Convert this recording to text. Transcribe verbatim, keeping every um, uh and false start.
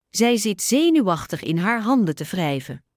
Zij zit zenuwachtig in haar handen te wrijven.